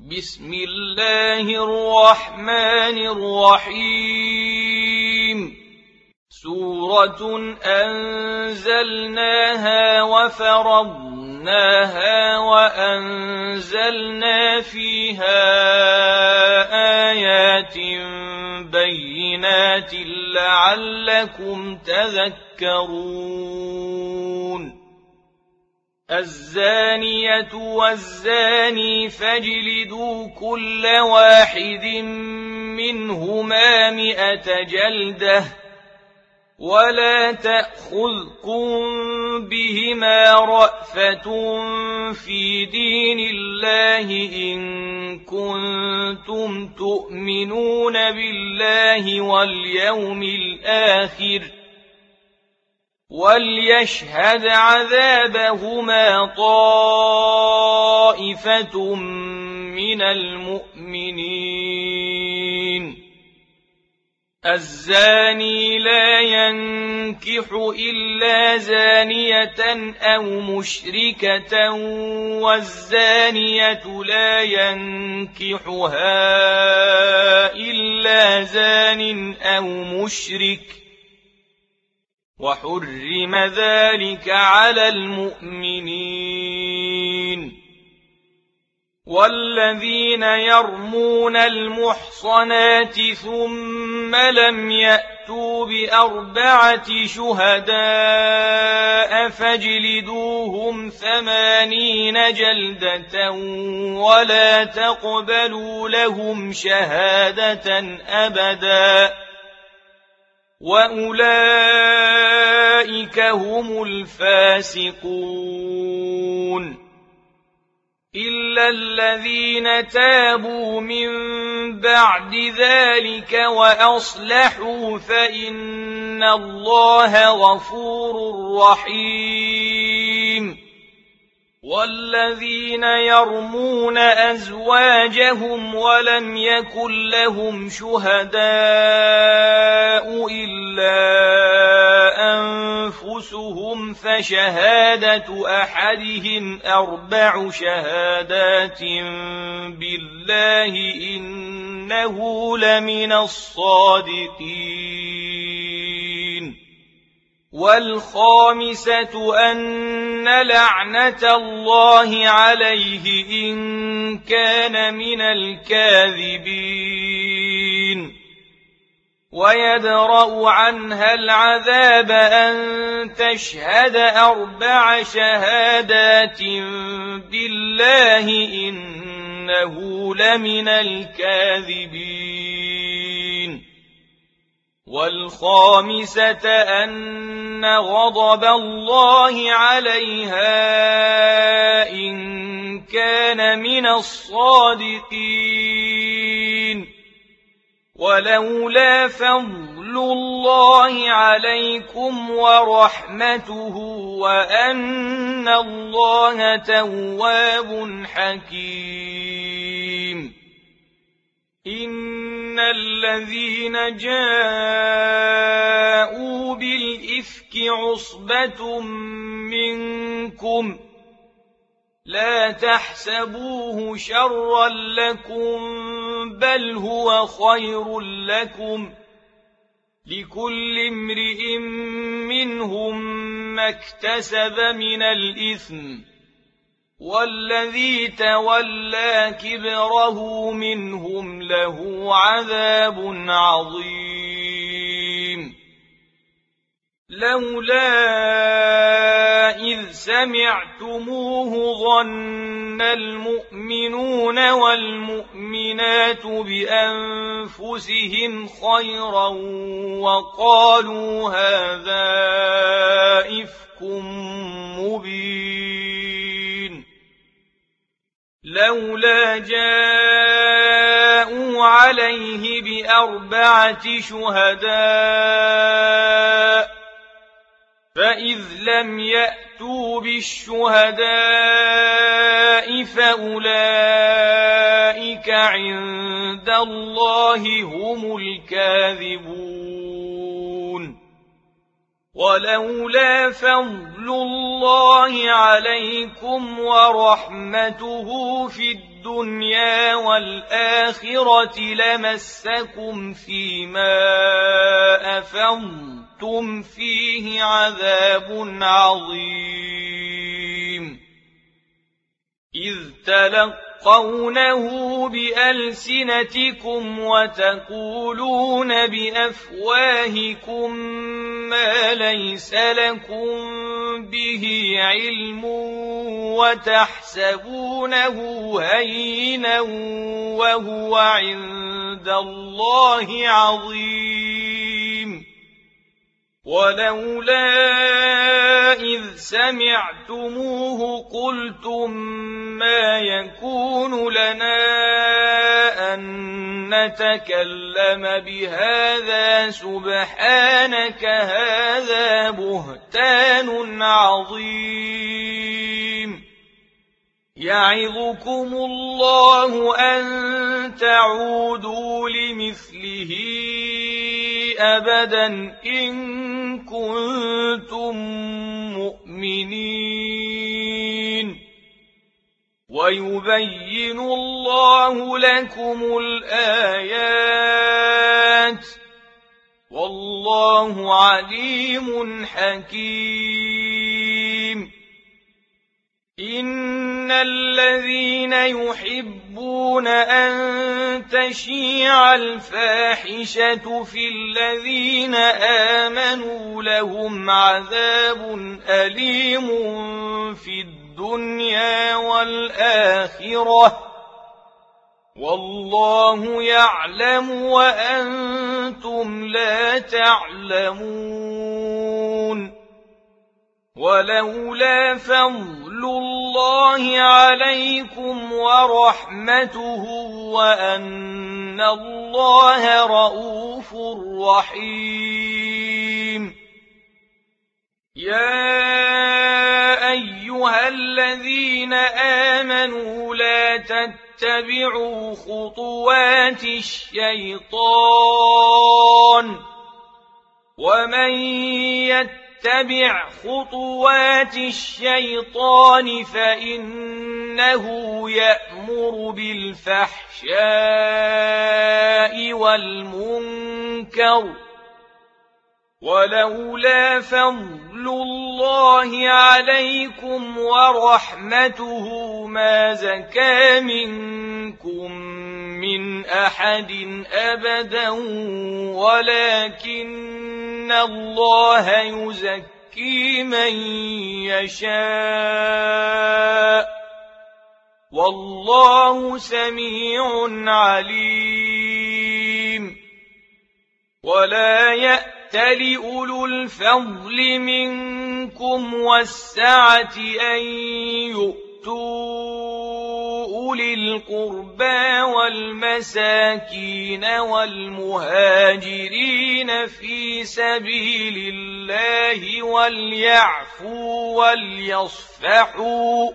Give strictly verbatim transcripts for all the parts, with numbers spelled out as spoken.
بسم الله الرحمن الرحيم سورة أنزلناها وفرضناها وأنزلنا فيها آيات بينات لعلكم تذكرون الزانية والزاني فاجلدوا كل واحد منهما مئة جلدة ولا تأخذكم بهما رأفة في دين الله إن كنتم تؤمنون بالله واليوم الآخر وليشهد عذابهما طائفة من المؤمنين الزاني لا ينكح إلا زانية أو مشركة والزانية لا ينكحها إلا زان أو مشرك وحرم ذلك على المؤمنين والذين يرمون المحصنات ثم لم يأتوا بأربعة شهداء فاجلدوهم ثمانين جلدة ولا تقبلوا لهم شهادة أبدا وأولئك هم الفاسقون إلا الذين تابوا من بعد ذلك وأصلحوا فإن الله غفور رحيم والذين يرمون أزواجهم ولم يكن لهم شهداء إلا أنفسهم فشهادة أحدهم أربع شهادات بالله إنه لمن الصادقين والخامسة أن لعنة الله عليه إن كان من الكاذبين ويدرأ عنها العذاب أن تشهد أربع شهادات بالله إنه لمن الكاذبين والخامسة أن غضب الله عليها إن كان من الصادقين ولولا فضل الله عليكم ورحمته وأن الله تواب حكيم إن الذين جاءوا بالإفك عصبة منكم لا تحسبوه شرا لكم بل هو خير لكم لكل امرئ منهم ما اكتسب من الإثم والذي تولى كبره منهم له عذاب عظيم لولا إذ سمعتموه ظن المؤمنون والمؤمنات بأنفسهم خيرا وقالوا هذا إفك مبين لولا جاءوا عليه بأربعة شهداء فإذ لم يأتوا بالشهداء فأولئك عند الله هم الكاذبون ولولا فضل الله عليكم ورحمته في الدنيا والآخرة لمسكم فيما أفضتم فيه عذاب عظيم إذ تلقونه بألسنتكم وتقولون بأفواهكم ما ليس لكم به علم وتحسبونه هينا وهو عند الله عظيم ولولا إذ سمعتموه قلتم ما يكون لنا أن نتكلم بهذا سبحانك هذا بهتان عظيم يعظكم الله أن تعودوا لمثله أبدا إن كنتم مؤمنين ويبين الله لكم الآيات والله عليم حكيم إن الذين يحبون أن تشيع الفاحشة في الذين آمنوا لهم عذاب أليم في الدنيا والآخرة والله يعلم وأنتم لا تعلمون ولولا فضل الله عليكم ورحمته وأن الله رءوف رحيم يا أيها الذين آمنوا لا تتبعوا خطوات الشيطان ومن يتبع اتبع خطوات الشيطان فإنه يأمر بالفحشاء والمنكر ولولا فضل الله عليكم ورحمته ما زكى منكم من أحد أبدا ولكن الله يزكي من يشاء والله سميع عليم ولا يأتل أولو الفضل منكم والسعة أن يؤتوا أولي القربى والمساكين والمهاجرين في سبيل الله وليعفوا وليصفحوا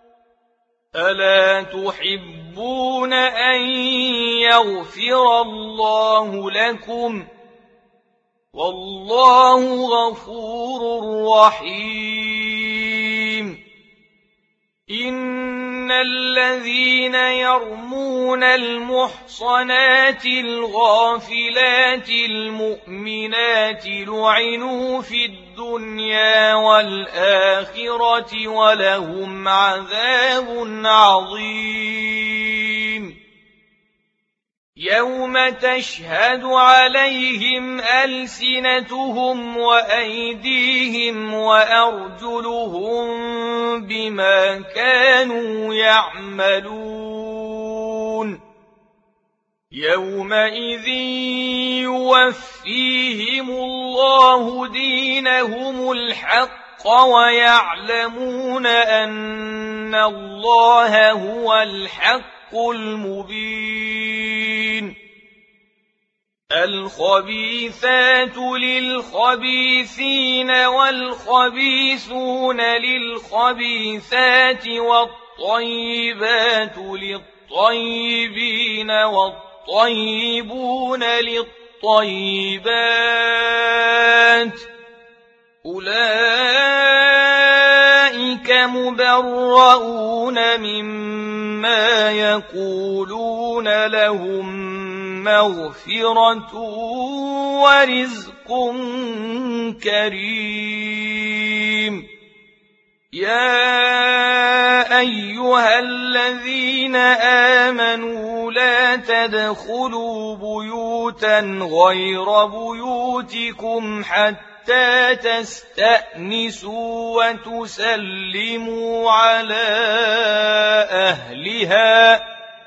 ألا تحبون أن يغفر الله لكم والله غفور رحيم إن الذين يرمون المحصنات الغافلات المؤمنات لعنوا في الدنيا والآخرة ولهم عذاب عظيم يوم تشهد عليهم ألسنتهم وأيديهم وأرجلهم بما كانوا يعملون يومئذ يوفيهم الله دينهم الحق ويعلمون أن الله هو الحق المبين الخبيثات للخبيثين والخبيثون للخبيثات والطيبات للطيبين والطيبون للطيبات أولئك مبرؤون مما يقولون لهم مغفرة ورزق كريم يا أيها الذين آمنوا لا تدخلوا بيوتا غير بيوتكم حتى تستأنسوا وتسلموا على أهلها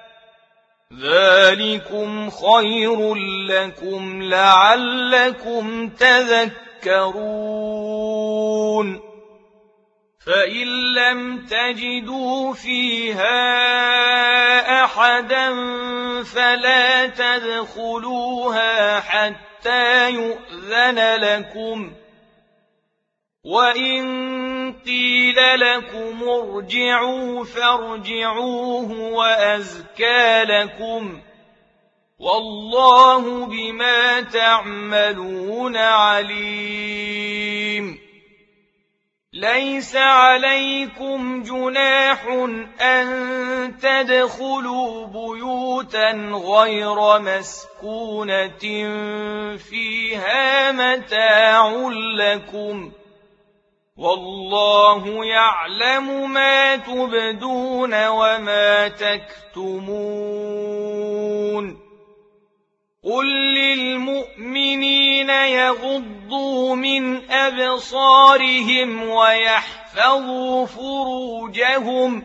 ذلكم خير لكم لعلكم تذكرون فإن لم تجدوا فيها أحدا فلا تدخلوها حتى يؤذن لكم وإن قيل لكم ارجعوا فارجعوه وأزكى لكم والله بما تعملون عليم ليس عليكم جناح أن تدخلوا بيوتا غير مسكونة فيها متاع لكم والله يعلم ما تبدون وما تكتمون قل للمؤمنين يغضوا من أبصارهم ويحفظوا فروجهم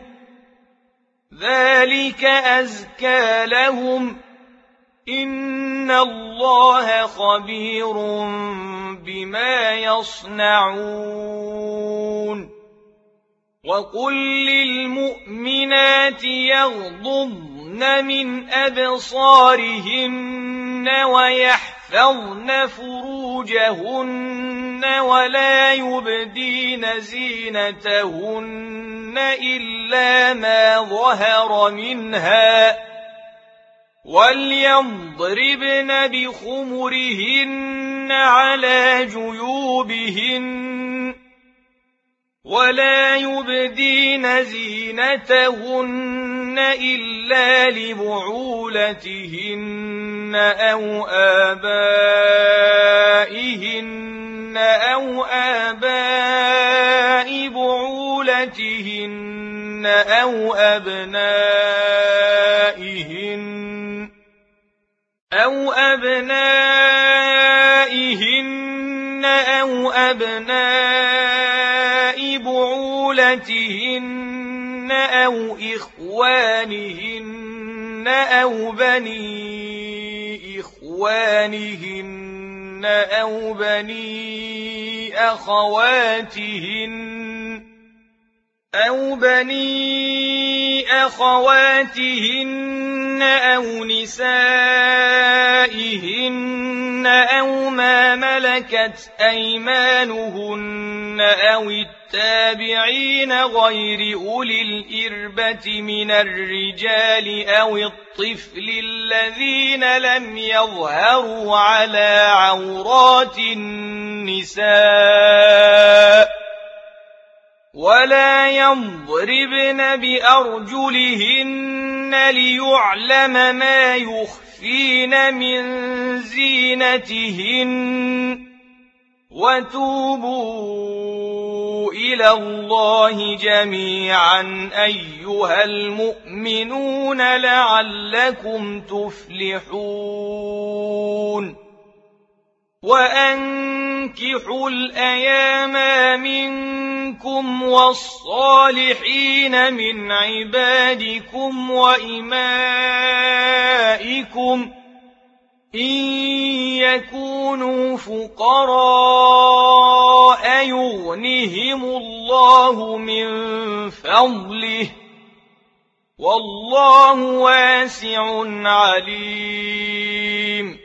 ذلك أزكى لهم إن الله خبير بما يصنعون وقل للمؤمنات يغضضن من أبصارهن ويحفظن فروجهن ولا يبدين زينتهن إلا ما ظهر منها وليضربن بخمرهن على جيوبهن ولا يبدين زينتهن إلا لبعولتهن أو آبائهن أو آباء بعولتهن أو أبنائهن أو أبنائهن أو أبناء بعولتهن أو إخوانهن أو بني إخوانهن أو بني أخواتهن أو بني أخواتهن أو نسائهن أو ما ملكت أيمانهن أو التابعين غير أولي الإربة من الرجال أو الطفل الذين لم يظهروا على عورات النساء ولا يضربن بأرجلهن ليعلم ما يخفين من زينتهن وتوبوا إلى الله جميعا أيها المؤمنون لعلكم تفلحون وأنكحوا الأيام منكم والصالحين من عبادكم وإمائكم إن يكونوا فقراء يغنهم الله من فضله والله واسع عليم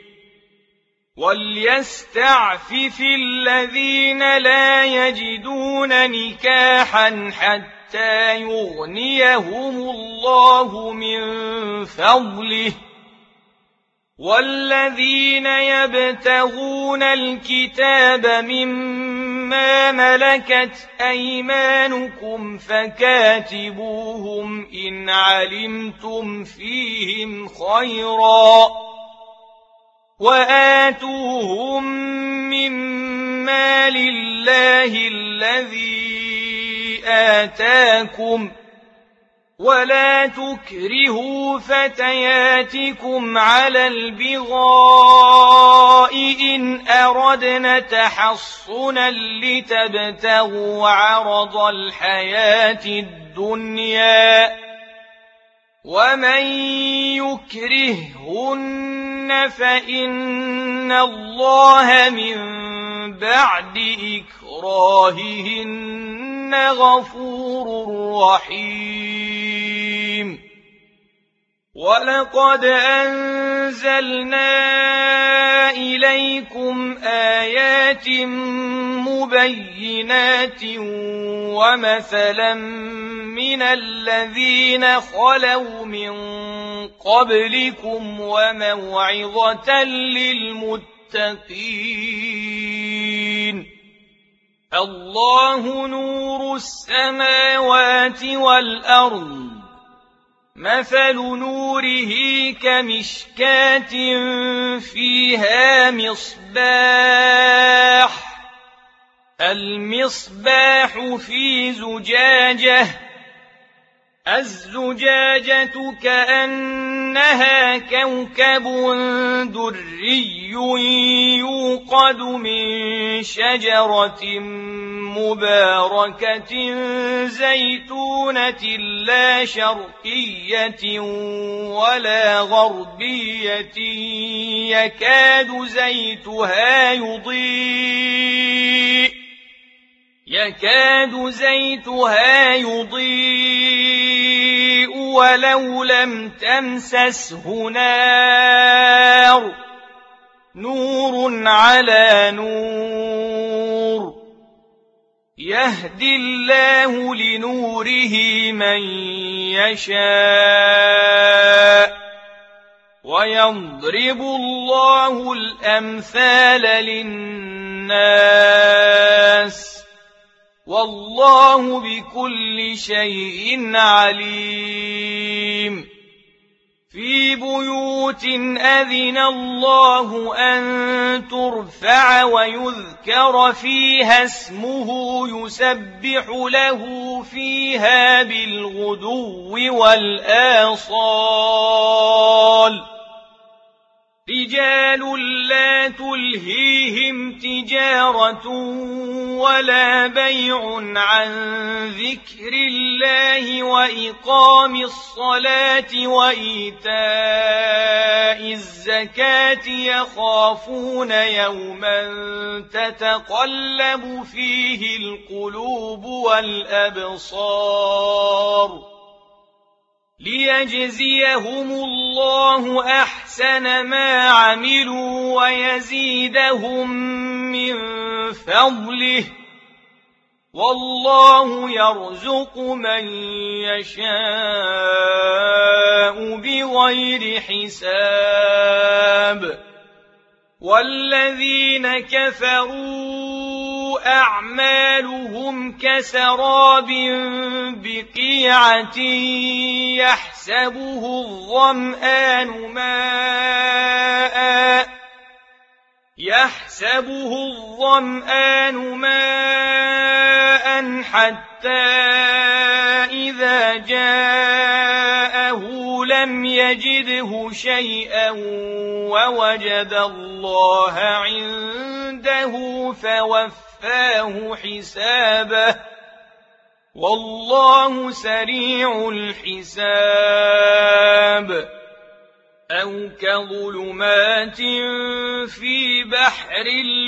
وليستعفف الذين لا يجدون نكاحا حتى يغنيهم الله من فضله والذين يبتغون الكتاب مما ملكت أيمانكم فكاتبوهم إن علمتم فيهم خيرا وآتوهم مما لله الذي آتاكم ولا تكرهوا فتياتكم على البغاء إن أردنا تحصنا لتبتغوا عرض الحياة الدنيا ومن يكرههن فإن الله من بعد إكراههن غفور رحيم ولقد أنزلنا إليكم آيات مبينات ومثلا من الذين خلوا من قبلكم وموعظة للمتقين الله نور السماوات والأرض مثل نوره كمشكاة فيها مصباح المصباح في زجاجة الزجاجة كأنها كوكب دري يوقد من شجرة مباركة زيتونة لا شرقية ولا غربية يكاد زيتها يضيء يكاد زيتها يضيء ولو لم تمسسه نار نور على نور يهدي الله لنوره من يشاء ويضرب الله الأمثال للناس والله بكل شيء عليم في بيوت أذن الله أن ترفع ويذكر فيها اسمه يسبح له فيها بالغدو والآصال رجال لا تلهيهم تجارة ولا بيع عن ذكر الله وإقام الصلاة وإيتاء الزكاة يخافون يوما تتقلب فيه القلوب والأبصار ليجزيهم الله أحسن ما عملوا ويزيدهم من فضله والله يرزق من يشاء بغير حساب والذين كفروا أعمالهم كسراب بقيعة يحسبه الظمآن ماء يحسبه الظمآن ماء حتى إذا جاءه لم يجده شيئا ووجد الله عنده فوفاه حسابه والله سريع الحساب أو كظلمات في بحر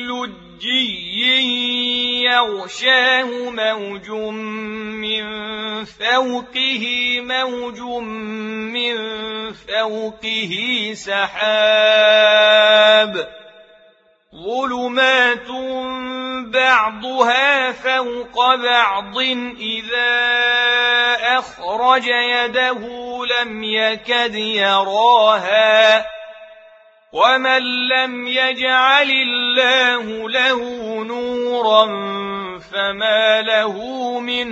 لجي يغشاه موج من فوقه موج من فوقه سحاب ظلمات بعضها فوق بعض إذا أخرج يده لم يكد يراها ومن لم يجعل الله له نورا فما له من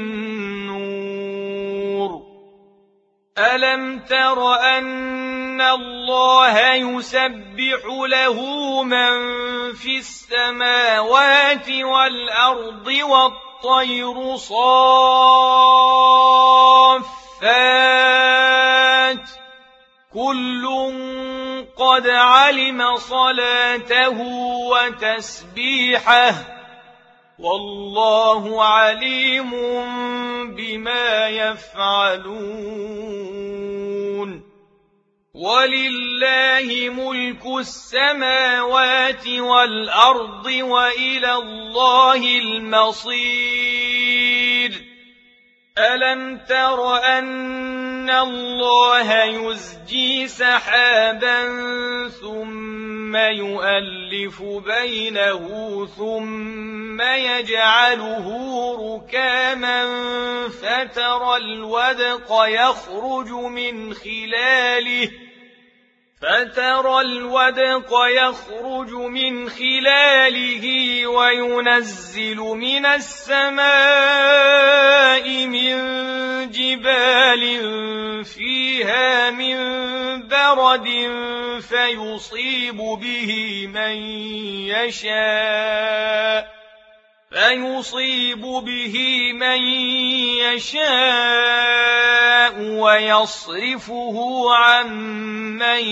نور ألم تر أن الله يسبح له من في السماوات والأرض والطير صافات كل قد علم صلاته وتسبيحه والله عليم بما يفعلون ولله ملك السماوات والأرض وإلى الله المصير ألم تر أن الله يزجي سحابا ثم يؤلف بينه ثم يجعله ركاما فترى الودق يخرج من خلاله فترى الودق يخرج من خلاله وينزل من السماء من جبال فيها من برد فيصيب به من يشاء فيصيب به من يشاء ويصرفه عن من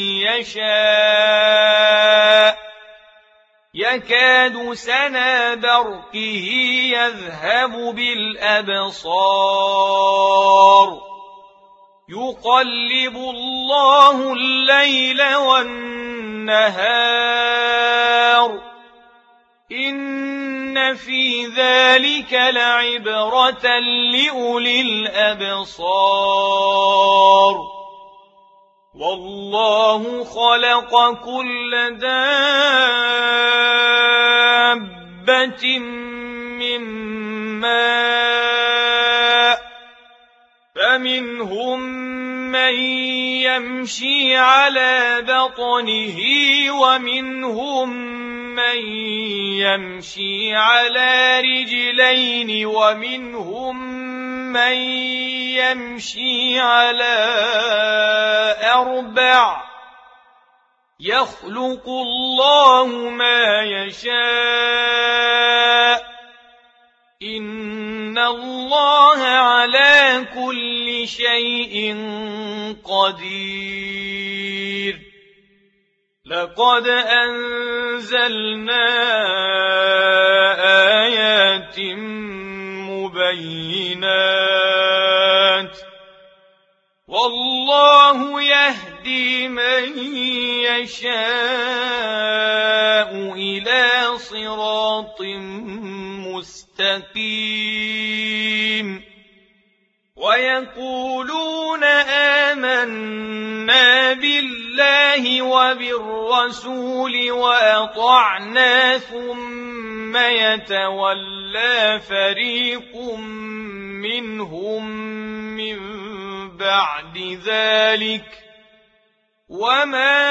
يشاء يكاد سنا برقه يذهب بالأبصار يقلب الله الليل والنهار إن في ذلك لعبرة لأولي الأبصار والله خلق كل دابة من ماء فمنهم من يمشي على بطنه ومنهم من يمشي على رجلين ومنهم من يمشي على أربع يخلق الله ما يشاء إن الله على كل شيء قدير لقد أنزلنا آيات مبينات والله يهدي من يشاء إلى صراط مستقيم ويقولون آمنا بالله وبالرسول وأطعنا ثم يتولى فريق منهم من بعد ذلك وما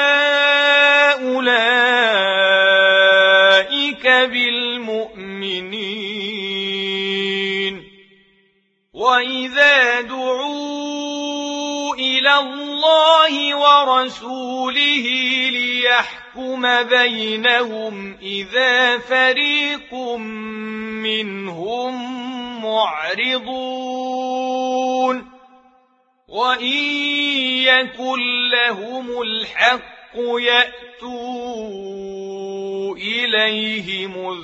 أولئك بالمؤمنين وإذا دعوا إلى الله ورسوله ليحكم بينهم إذا فريق منهم معرضون وإن يكن لهم الحق يأتوا إليه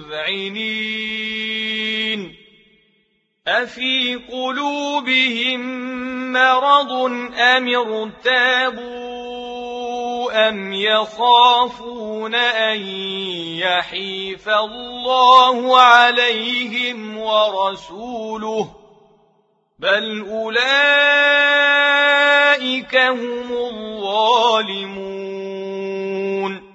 مذعنين أفي قلوبهم مرض أم ارتابوا أم يخافون أن يحيف الله عليهم ورسوله بل أولئك هم الظالمون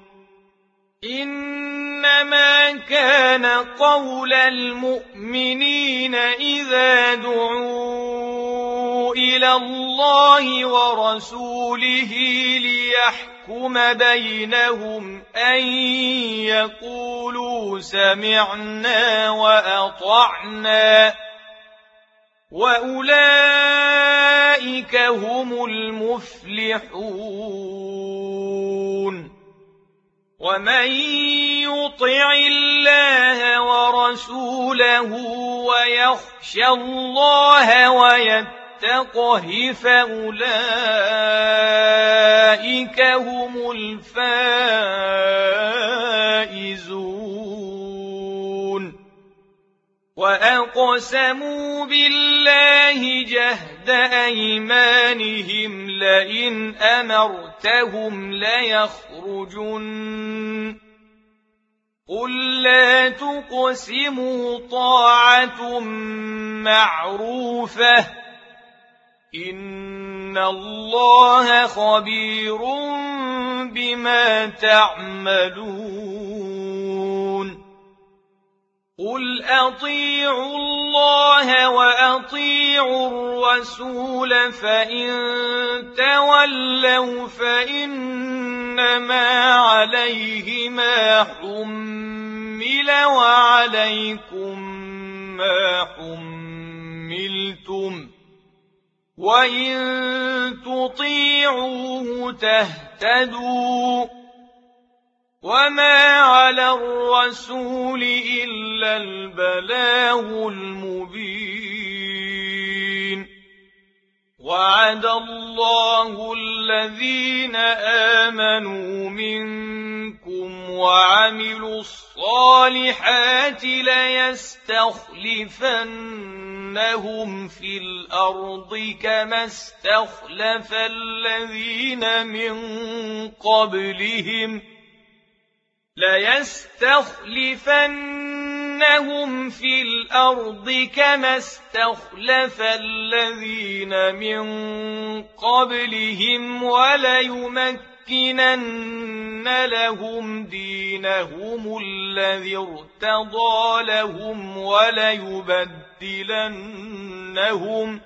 إنما كان قول المؤمنين إذا دعوا إلى الله ورسوله ليحكم بينهم أن يقولوا سمعنا وأطعنا وأولئك هم المفلحون ومن يطع الله ورسوله ويخشى الله ويتقه فأولئك هم الفائزون وأقسموا بالله جهد أيمانهم لئن أمرتهم ليخرجن قل لا تقسموا طاعة معروفة إن الله خبير بما تعملون قل أطيعوا الله وأطيعوا الرسول فإن تولوا فإنما عليه ما حمل وعليكم ما حملتم وإن تطيعوه تهتدوا وما على الرسول إلا البلاغ المبين وعد الله الذين آمنوا منكم وعملوا الصالحات ليستخلفنهم في الأرض كما استخلف الذين من قبلهم ليستخلفنهم في الأرض كما استخلف الذين من قبلهم وليمكنن لهم دينهم الذي ارتضى لهم وليبدلنهم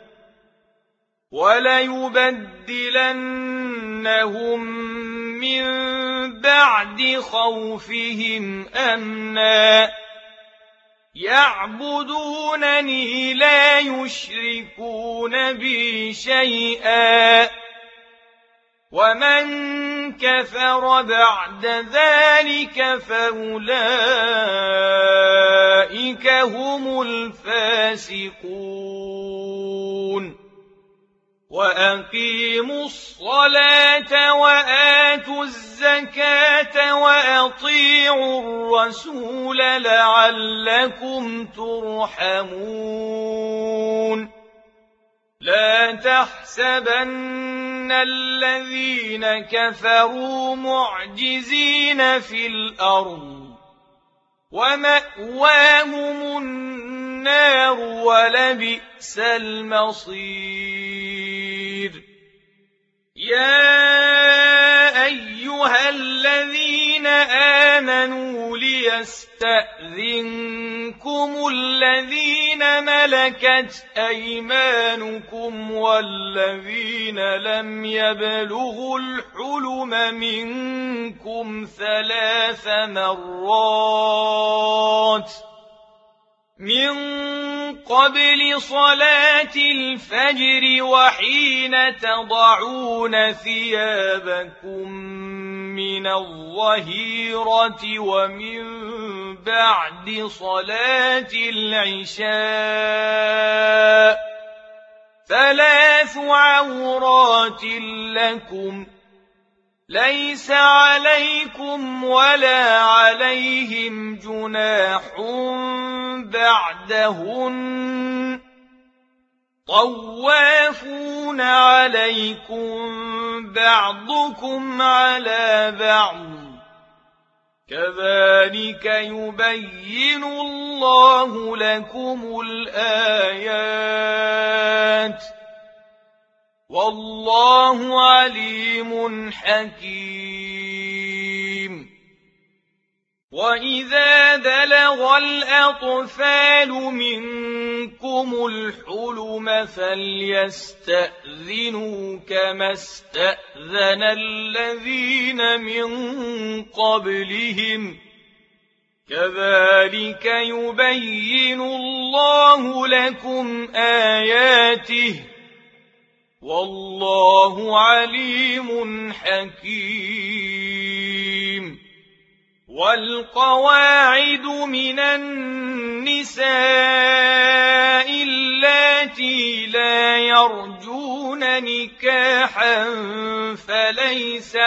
وليبدلنهم من بعد خوفهم أمنا يعبدونني لا يشركون بي شيئا ومن كفر بعد ذلك فأولئك هم الفاسقون وأقيموا الصلاة وآتوا الزكاة وأطيعوا الرسول لعلكم ترحمون لا تحسبن الذين كفروا معجزين في الأرض ومأواهم النار ولبئس المصير يا أيها الذين آمنوا ليستأذنكم الذين ملكت أيمانكم والذين لم يبلغوا الحلم منكم ثلاث مرات من قبل صلاة الفجر وحين تضعون ثيابكم من الظهيرة ومن بعد صلاة العشاء ثلاث عورات لكم ليس عليكم ولا عليهم جناح بعدهن طوافون عليكم بعضكم على بعض كذلك يبين الله لكم الآيات والله عليم حكيم وإذا بلغ الأطفال منكم الحلم فليستأذنوا كما استأذن الذين من قبلهم كذلك يبين الله لكم آياته والله عليم حكيم. والقواعد من النساء اللاتي لا يرجون نكاحا فليس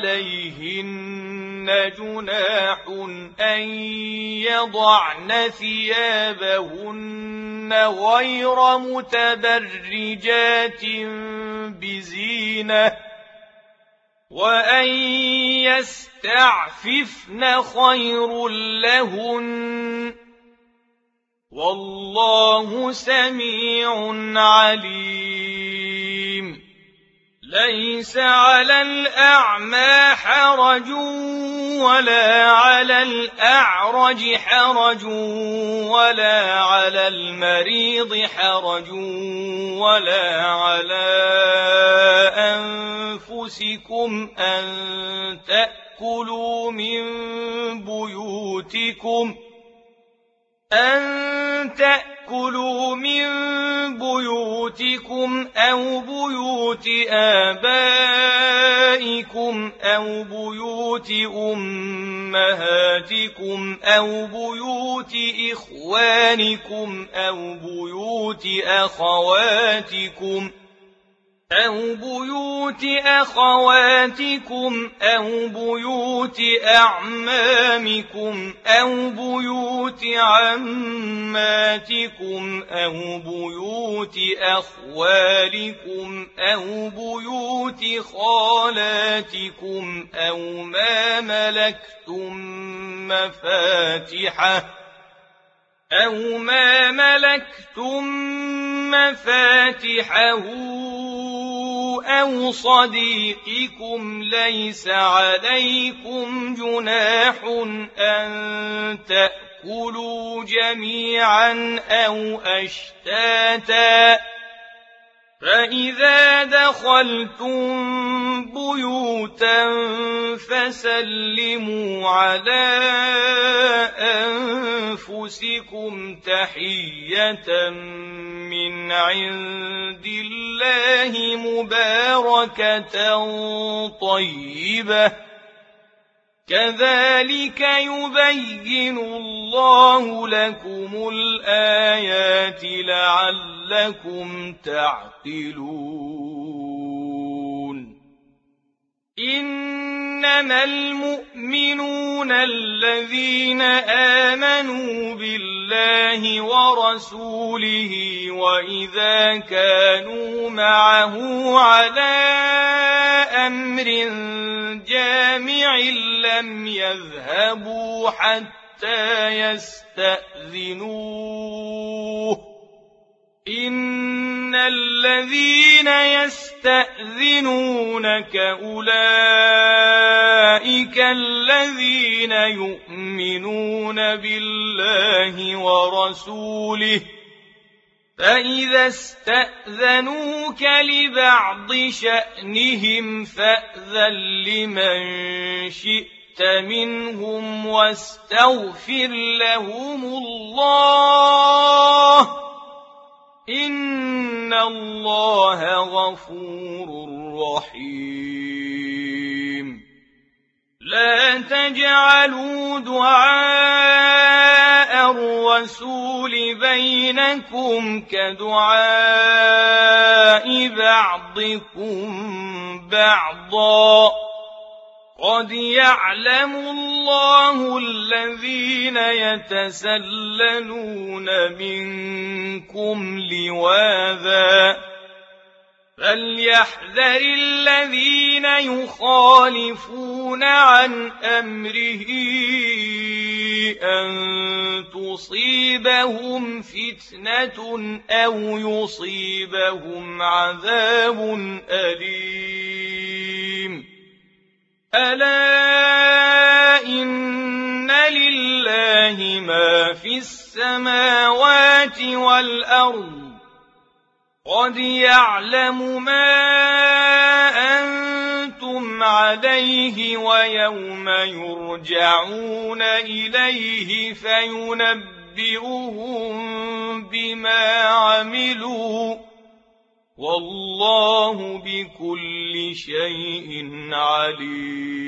عليهن جناح أن يضعن ثيابهن غير متبرجات بزينة وأن يستعففن خير لهن والله سميع عليم. ليس على الأعمى حرج ولا على الأعرج حرج ولا على المريض حرج ولا على أنفسكم أن تأكلوا من بيوتكم أن تأكلوا من بيوتكم أو بيوت آبائكم أو بيوت أمهاتكم أو بيوت إخوانكم أو بيوت أخواتكم أو بيوت أخواتكم أو بيوت أعمامكم أو بيوت عماتكم أو بيوت أخوالكم أو بيوت خالاتكم أو ما ملكتم مفاتحه أو ما ملكتم مفاتحه أو صديقكم ليس عليكم جناح أن تأكلوا جميعا أو أشتاتا فإذا دخلتم بيوتا فسلموا على أنفسكم تحية من عند الله مباركة طيبة كذلك يبين الله لكم الآيات لعلكم تعقلون. إنما المؤمنون الذين آمنوا بالله ورسوله وإذا كانوا معه على أمر جامع لم يذهبوا حتى يستأذنوه إن الذين يستأذنونك أولئك الذين يؤمنون بالله ورسوله فإذا استأذنوك لبعض شأنهم فأذن لمن شئت منهم واستغفر لهم الله إن الله غفور رحيم. لا تجعلوا دعاء الرسول بينكم كدعاء بعضكم بعضا قد يعلم الله الذين يتسللون منكم لواذا فليحذر الذين يخالفون عن أمره أن تصيبهم فتنة أو يصيبهم عذاب أليم. ألا إن في السماوات والأرض قد يعلم ما أنتم عليه ويوم يرجعون إليه فينبئهم بما عملوا والله بكل شيء عليم.